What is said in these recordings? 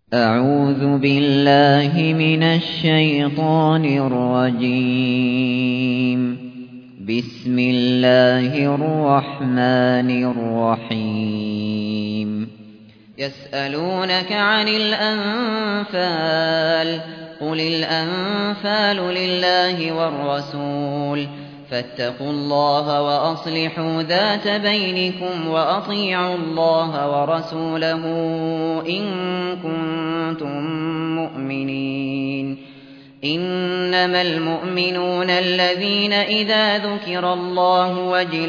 أعوذ بالله من الشيطان الرجيم. بسم الله الرحمن الرحيم. يسألونك عن الأنفال، قل الأنفال لله والرسول، فاتقوا الله وأصلحوا ذات بينكم وأطيعوا الله ورسوله إن كنتم مؤمنين. إنما المؤمنون الذين إذا ذكر الله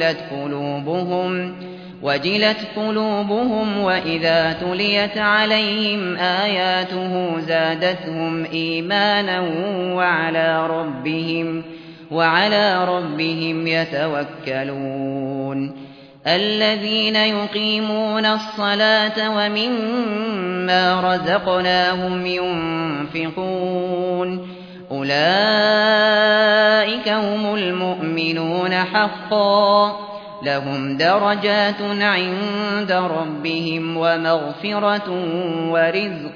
وجلت قلوبهم وإذا تليت عليهم آياته زادتهم إيمانا وعلى ربهم يتوكلون. الذين يقيمون الصلاة ومما رزقناهم ينفقون أولئك هم المؤمنون حقا، لهم درجات عند ربهم ومغفرة ورزق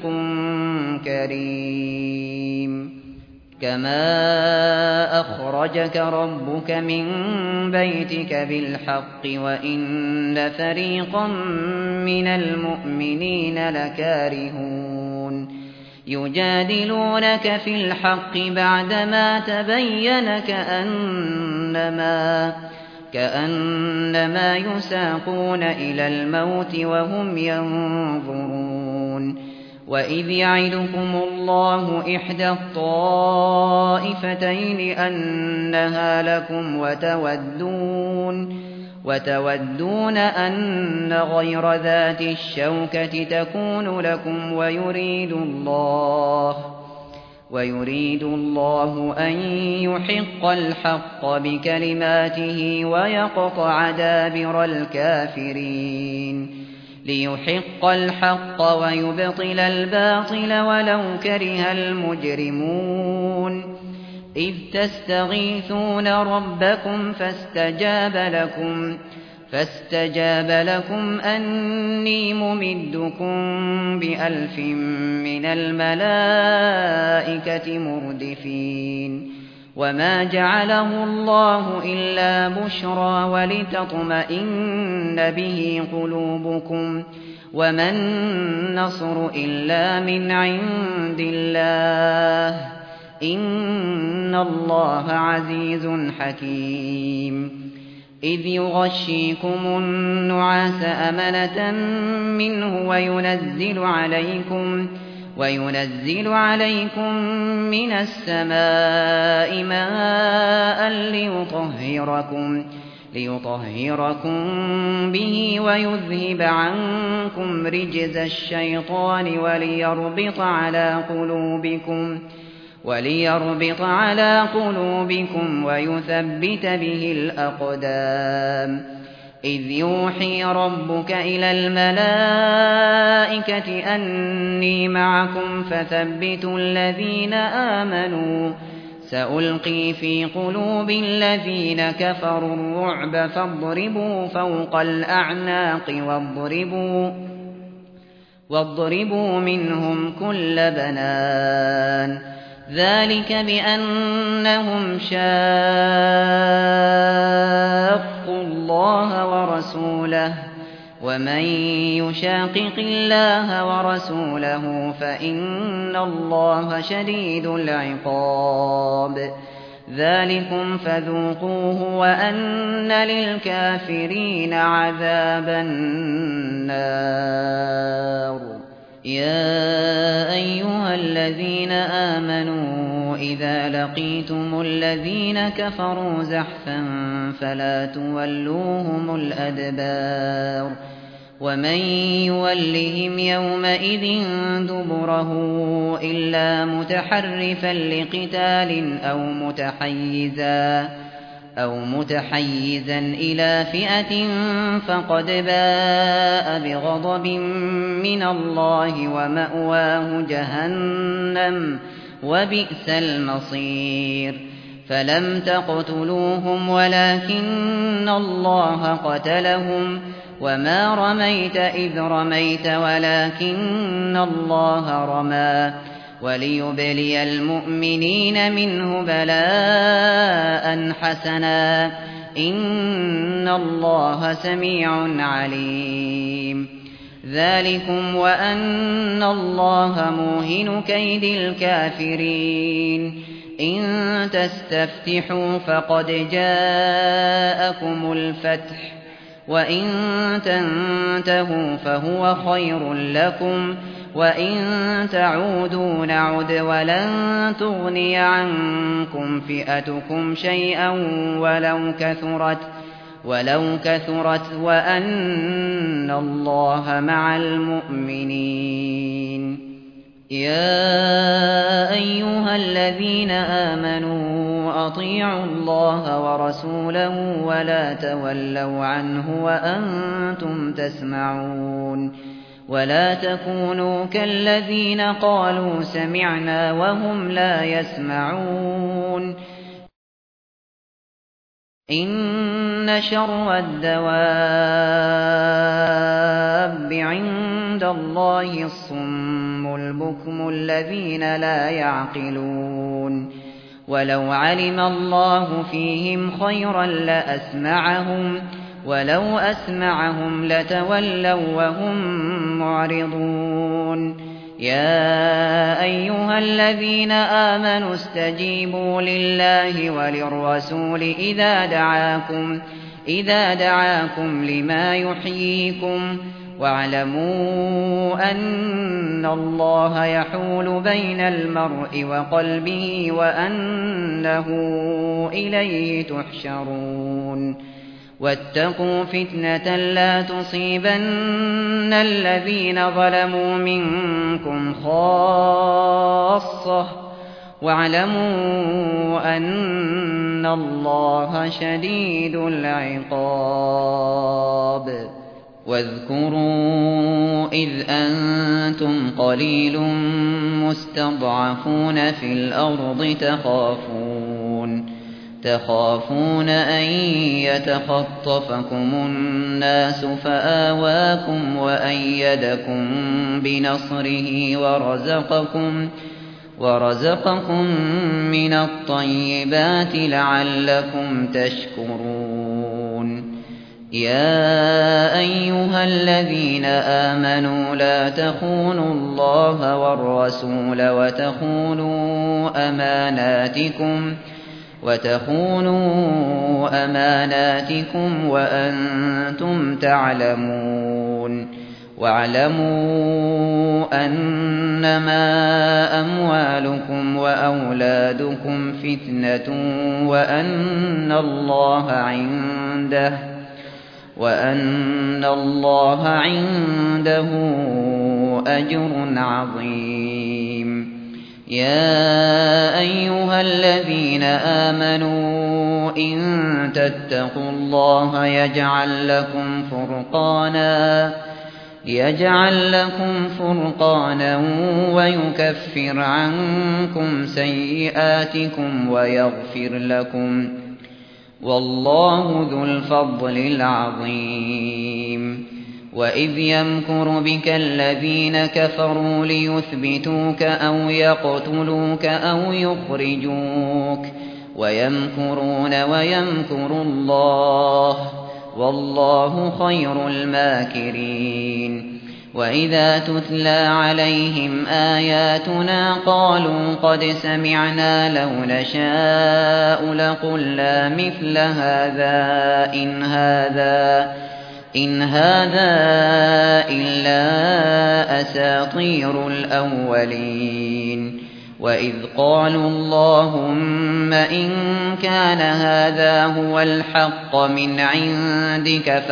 كريم. كما أخرجك ربك من بيتك بالحق وإن فريقا من المؤمنين لكارهون. يجادلونك في الحق بعدما تبين كأنما يساقون إلى الموت وهم ينظرون. وإذ يعدكم الله إحدى الطائفتين أنها لكم وتودون أن غير ذات الشوكة تكون لكم ويريد الله أن يحق الحق بكلماته ويقطع دابر الكافرين. ليحق الحق ويبطل الباطل ولو كره المجرمون. إذ تستغيثون ربكم فاستجاب لكم أني ممدكم ب1000 من الملائكة مردفين. وما جعله الله إلا بشرى ولتطمئن به قلوبكم، وما النصر إلا من عند الله، إن الله عزيز حكيم. إذ يغشيكم النعاس أمنة منه وينزل عليكم من السماء ماء ليطهركم به ويذهب عنكم رجز الشيطان وليربط على قلوبكم ويثبت به الأقدام. إذ يوحي ربك إلى الملائكة أني معكم فثبتوا الذين آمنوا، سألقي في قلوب الذين كفروا الرعب فاضربوا فوق الأعناق واضربوا منهم كل بنان. ذلك بأنهم شاقوا الله ورسوله، ومن يشاقق الله ورسوله فإن الله شديد العقاب. ذلكم فذوقوه وأن للكافرين عذاب النار. يا أيها الذين آمنوا إذا لقيتم الذين كفروا زحفا فلا تولوهم الأدبار. ومن يولهم يومئذ دبره إلا متحرفا لقتال أو متحيزا إلى فئة فقد باء بغضب من الله ومأواه جهنم وبئس المصير. فلم تقتلوهم ولكن الله قتلهم وما رميت إذ رميت ولكن الله رمى وليبلي المؤمنين منه بلاء حسنا إن الله سميع عليم ذلكم وأن الله موهن كيد الكافرين إن تستفتحوا فقد جاءكم الفتح وإن تنتهوا فهو خير لكم وإن تعودوا نعد ولن تغني عنكم فئتكم شيئا ولو كثرت وأن الله مع المؤمنين يا أيها الذين آمنوا أطيعوا الله ورسوله ولا تولوا عنه وأنتم تسمعون ولا تكونوا كالذين قالوا سمعنا وهم لا يسمعون إن شر الدواب عند الله الصم البكم الذين لا يعقلون ولو علم الله فيهم خيرا لأسمعهم ولو أسمعهم لتولوا وهم معرضون يا أيها الذين آمنوا استجيبوا لله وللرسول إذا دعاكم لما يحييكم واعلموا أن الله يحول بين المرء وقلبه وأنه إليه تحشرون واتقوا فتنة لا تصيبن الذين ظلموا منكم خاصة واعلموا أن الله شديد العقاب واذكروا إذ أنتم قليل مستضعفون في الأرض تخافون أن يتخطفكم الناس فآواكم وأيدكم بنصره ورزقكم من الطيبات لعلكم تشكرون يا أيها الذين آمنوا لا تخونوا الله والرسول وتخونوا أماناتكم وأنتم تعلمون واعلموا أنما أموالكم وأولادكم فتنة وأن الله عنده أجر عظيم يا أيها الذين آمنوا إن تتقوا الله يجعل لكم فرقانا ويكفر عنكم سيئاتكم ويغفر لكم والله ذو الفضل العظيم وإذ يمكر بك الذين كفروا ليثبتوك أو يقتلوك أو يخرجوك ويمكرون ويمكر الله والله خير الماكرين وإذا تتلى عليهم آياتنا قالوا قد سمعنا لو نشاء لقلنا مثل هذا إن هذا إلا أساطير الأولين وإذ قالوا اللهم إن كان هذا هو الحق من عندك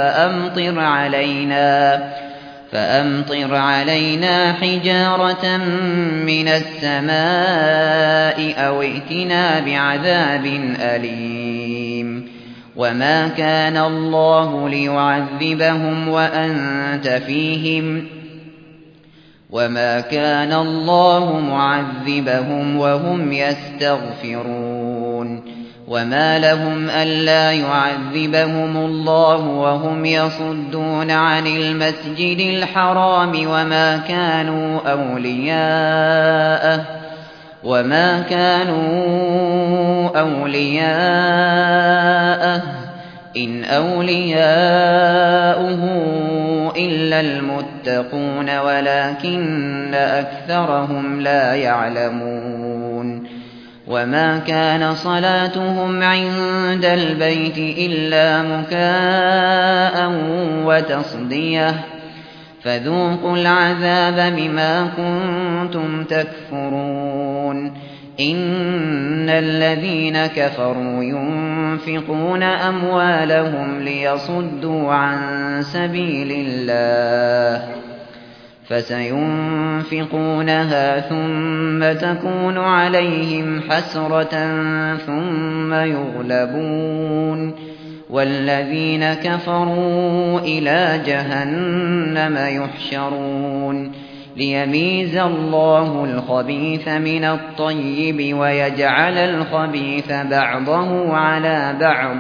فأمطر علينا حجارة من السماء أو ائتنا بعذاب أليم وما كان الله ليعذبهم وأنت فيهم وما كان الله معذبهم وهم يستغفرون وما لهم ألا يعذبهم الله وهم يصدون عن المسجد الحرام وما كانوا أولياءه إن أولياؤه إلا المتقون ولكن أكثرهم لا يعلمون وما كان صلاتهم عند البيت إلا مكاء وتصدية فذوقوا العذاب بما كنتم تكفرون إن الذين كفروا ينفقون أموالهم ليصدوا عن سبيل الله فسينفقونها ثم تكون عليهم حسرة ثم يغلبون والذين كفروا إلى جهنم يحشرون ليميز الله الخبيث من الطيب ويجعل الخبيث بعضه على بعض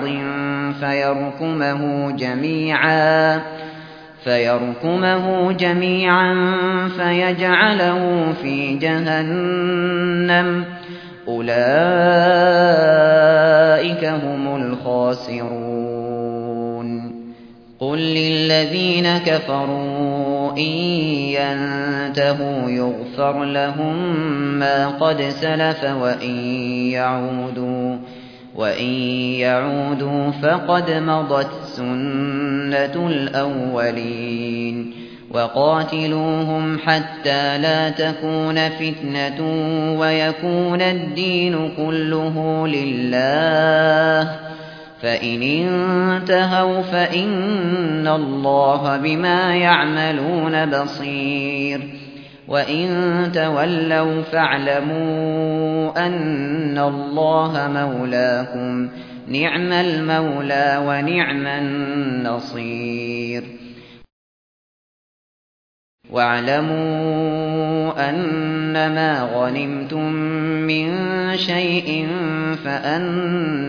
فيركمه جميعا فيجعله في جهنم أولئك هم الخاسرون قل للذين كفروا إن ينتهوا يغفر لهم ما قد سلف وإن يعودوا فقد مضت سنة الأولين وقاتلوهم حتى لا تكون فتنة ويكون الدين كله لله فإن انتهوا فإن الله بما يعملون بصير وإن تولوا فاعلموا أن الله مولاكم نعم المولى ونعم النصير واعلموا أنما غنمتم من شيء فأن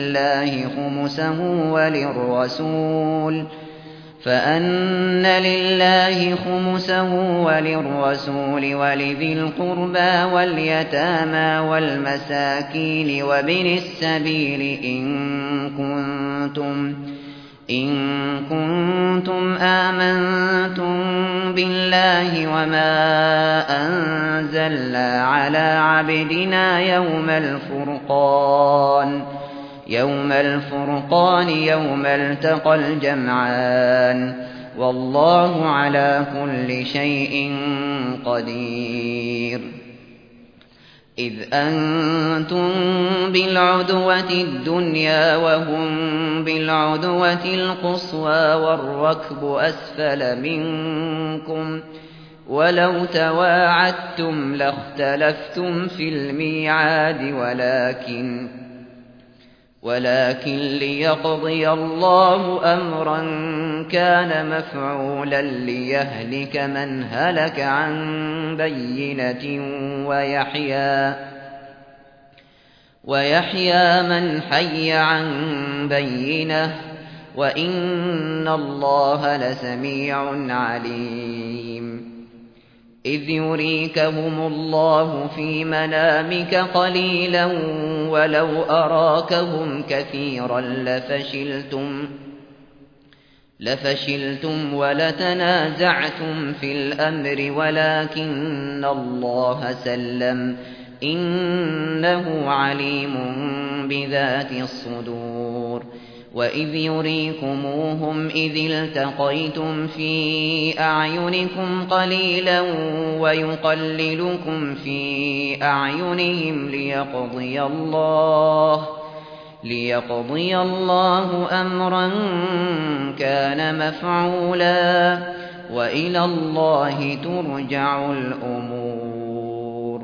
لله خمسه وللرسول ولذي القربى واليتامى والمساكين وابن السبيل إن كنتم آمنتم بالله وما أنزلنا على عبدنا يوم الفرقان يوم التقى الجمعان والله على كل شيء قدير إذ أنتم بالعدوة الدنيا وهم بالعدوة القصوى والركب أسفل منكم ولو تواعدتم لاختلفتم في الميعاد ولكن ليقضي الله أمرا كان مفعولا ليهلك من هلك عن بينة ويحيى من حي عن بينة وإن الله لسميع عليم إذ يريكهم الله في منامك قليلا ولو أراكهم كثيرا لفشلتم ولتنازعتم في الأمر ولكن الله سلم إنه عليم بذات الصدور وإذ يريكموهم إذ التقيتم في أعينكم قليلا ويقللكم في أعينهم ليقضي الله أمرا كان مفعولا وإلى الله ترجع الأمور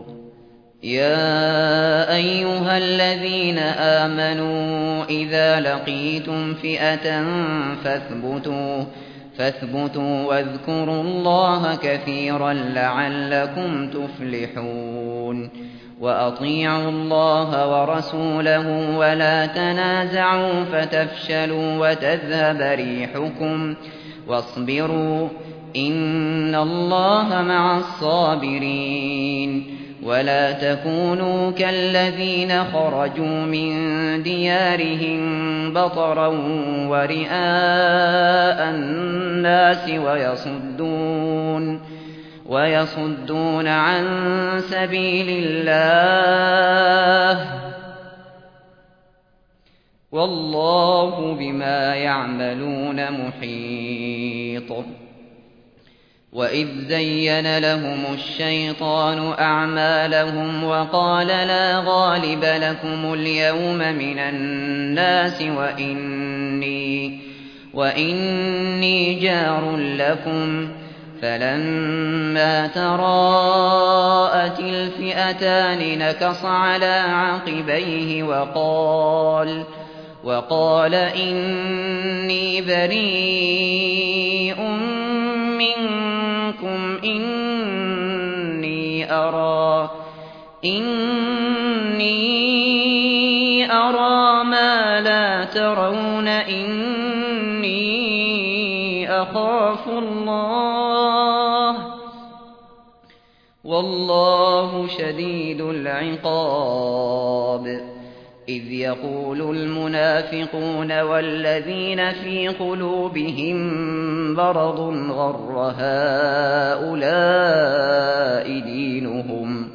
يا أيها الذين آمنوا إذا لقيتم فئة فاثبتوا واذكروا الله كثيرا لعلكم تفلحون وأطيعوا الله ورسوله ولا تنازعوا فتفشلوا وتذهب ريحكم واصبروا إن الله مع الصابرين ولا تكونوا كالذين خرجوا من ديارهم بطرا ورئاء الناس ويصدون عن سبيل الله والله بما يعملون محيط وإذ زين لهم الشيطان أعمالهم وقال لا غالب لكم اليوم من الناس وإني جار لكم فلما تراءت الفئتان نكص على عقبيه وقال إني بريء منكم إني أرى ما لا ترون إني أخاف الله والله شديد العقاب إذ يقول المنافقون والذين في قلوبهم مرض غر هؤلاء دينهم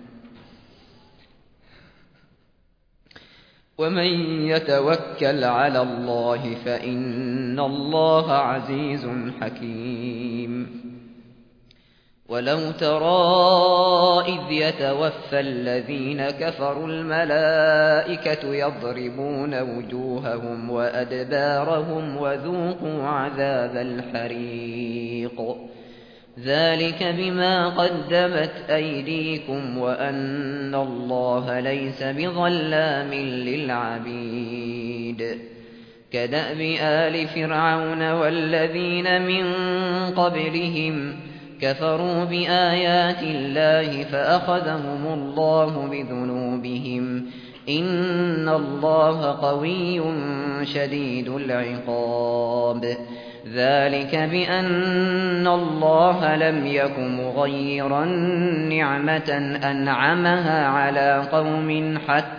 ومن يتوكل على الله فإن الله عزيز حكيم ولو ترى إذ يتوفى الذين كفروا الملائكة يضربون وجوههم وأدبارهم وذوقوا عذاب الحريق ذلك بما قدمت أيديكم وأن الله ليس بظلام للعبيد كدأب آل فرعون والذين من قبلهم كفروا بآيات الله فأخذهم الله بذنوبهم إن الله قوي شديد العقاب ذلك بأن الله لم يك مغيرا نعمة أنعمها على قوم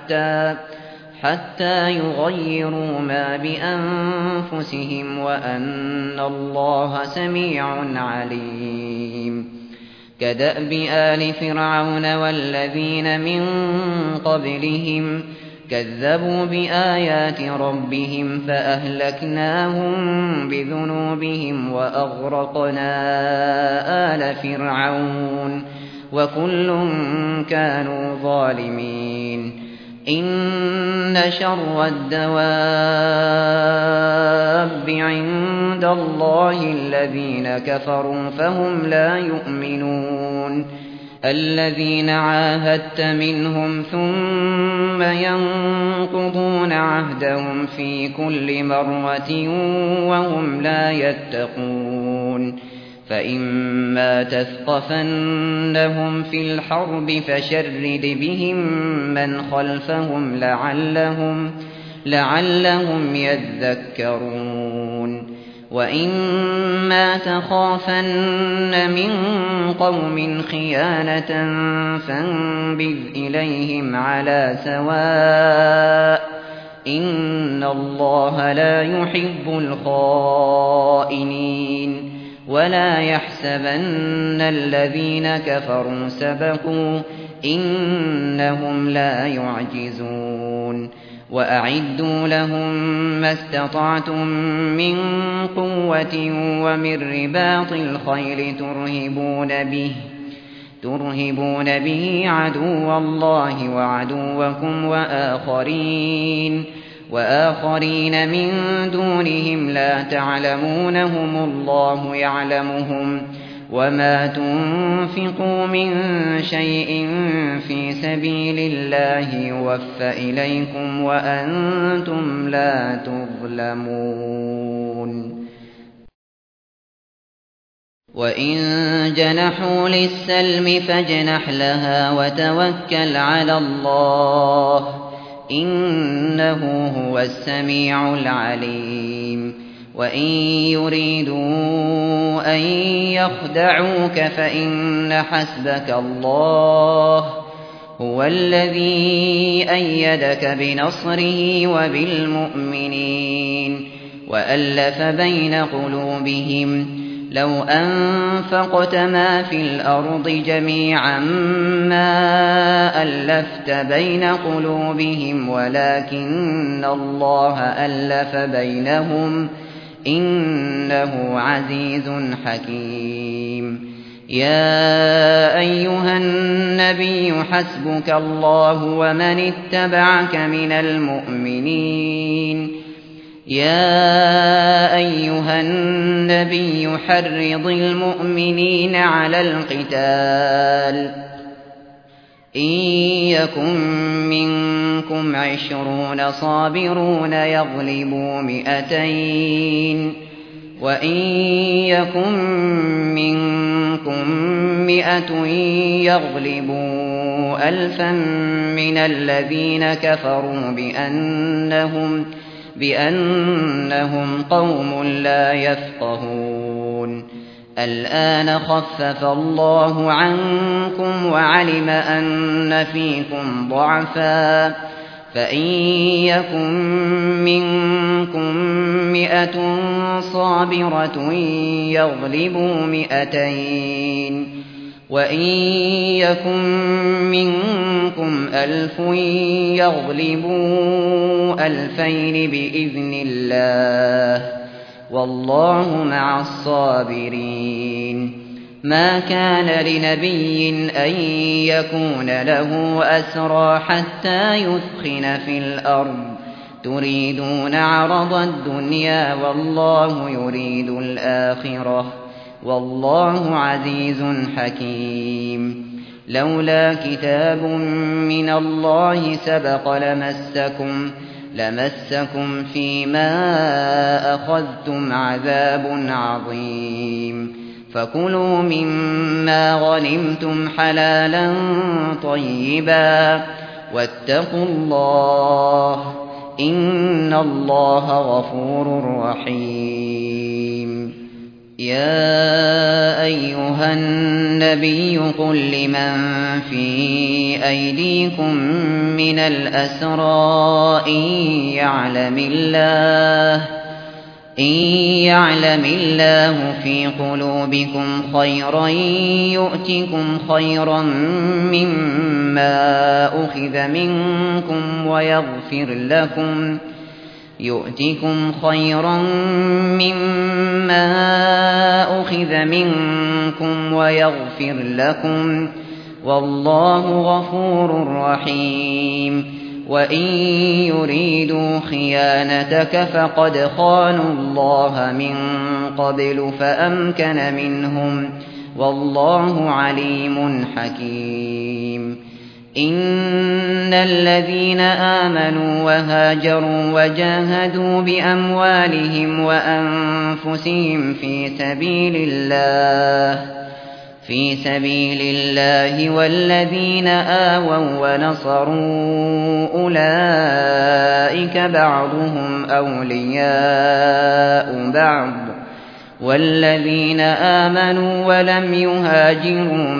حتى يغيروا ما بأنفسهم وأن الله سميع عليم كدأب آل فرعون والذين من قبلهم كذبوا بآيات ربهم فأهلكناهم بذنوبهم وأغرقنا آل فرعون وكل كانوا ظالمين إن شر الدواب عند الله الذين كفروا فهم لا يؤمنون الذين عاهدت منهم ثم ينقضون عهدهم في كل مرة وهم لا يتقون فإما تثقفنهم في الحرب فشرد بهم من خلفهم لعلهم يذكرون وإما تخافن من قوم خيانة فانبذ إليهم على سواء إن الله لا يحب الخائنين ولا يحسبن الذين كفروا سبقوا إنهم لا يعجزون وأعدوا لهم ما استطعتم من قوة ومن رباط الخيل ترهبون به عدو الله وعدوكم وآخرين من دونهم لا تعلمونهم الله يعلمهم وما تنفقوا من شيء في سبيل الله يوفى إليكم وأنتم لا تظلمون وإن جنحوا للسلم فاجنح لها وتوكل على الله إنه هو السميع العليم وإن يريدوا أن يخدعوك فإن حسبك الله هو الذي أيدك بنصره وبالمؤمنين وألف بين قلوبهم لو أنفقت ما في الأرض جميعا ما ألفت بين قلوبهم ولكن الله ألف بينهم إنه عزيز حكيم يا أيها النبي حسبك الله ومن اتبعك من المؤمنين يا أيها النبي حرض المؤمنين على القتال إن يكن منكم 20 صابرون يغلبوا 200 وإن يكن منكم 100 يغلبوا 1000 من الذين كفروا بأنهم قوم لا يفقهون الآن خفف الله عنكم وعلم أن فيكم ضعفا فإن يكن منكم 100 صابرة يغلبوا 200 وإن يكن منكم 1000 يغلبوا 2000 بإذن الله والله مع الصابرين ما كان لنبي أن يكون له أسرى حتى يثخن في الأرض تريدون عرض الدنيا والله يريد الآخرة والله عزيز حكيم لولا كتاب من الله سبق لمسكم فيما أخذتم عذاب عظيم فكلوا مما غنمتم حلالا طيبا واتقوا الله إن الله غفور رحيم يا أيها النبي قل لمن في أيديكم من الأسرى إن يعلم الله في قلوبكم خيرا يؤتكم خيرا مما أخذ منكم ويغفر لكم والله غفور رحيم وإن يريدوا خيانتك فقد خانوا الله من قبل فأمكن منهم والله عليم حكيم إن الذين آمنوا وهاجروا وجاهدوا بأموالهم وأنفسهم في سبيل الله والذين آووا ونصروا أولئك بعضهم أولياء بعض والذين آمنوا ولم يهاجروا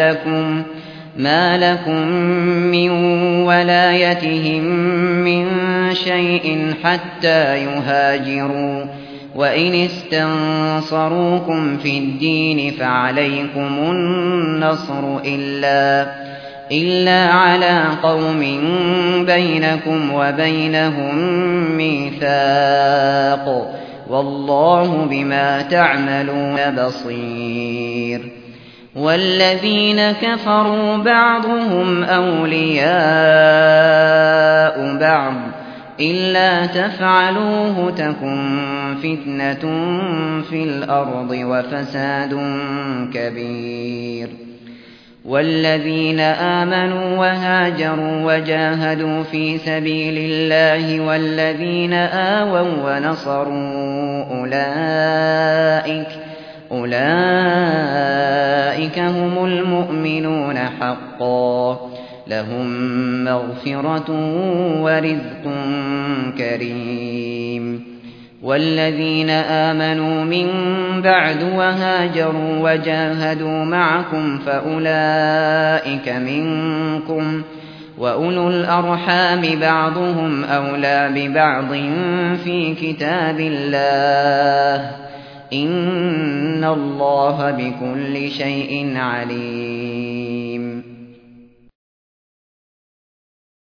ما لكم من ولايتهم من شيء حتى يهاجروا وإن استنصروكم في الدين فعليكم النصر إلا على قوم بينكم وبينهم ميثاق والله بما تعملون بصير والذين كفروا بعضهم أولياء بعض إلا تفعلوه تكن فتنة في الأرض وفساد كبير والذين آمنوا وهاجروا وجاهدوا في سبيل الله والذين آووا ونصروا أولئك هم المؤمنون حقا لهم مغفرة ورزق كريم والذين آمنوا من بعد وهاجروا وجاهدوا معكم فأولئك منكم وأولو الأرحام بعضهم أولى ببعض في كتاب الله إن الله بكل شيء عليم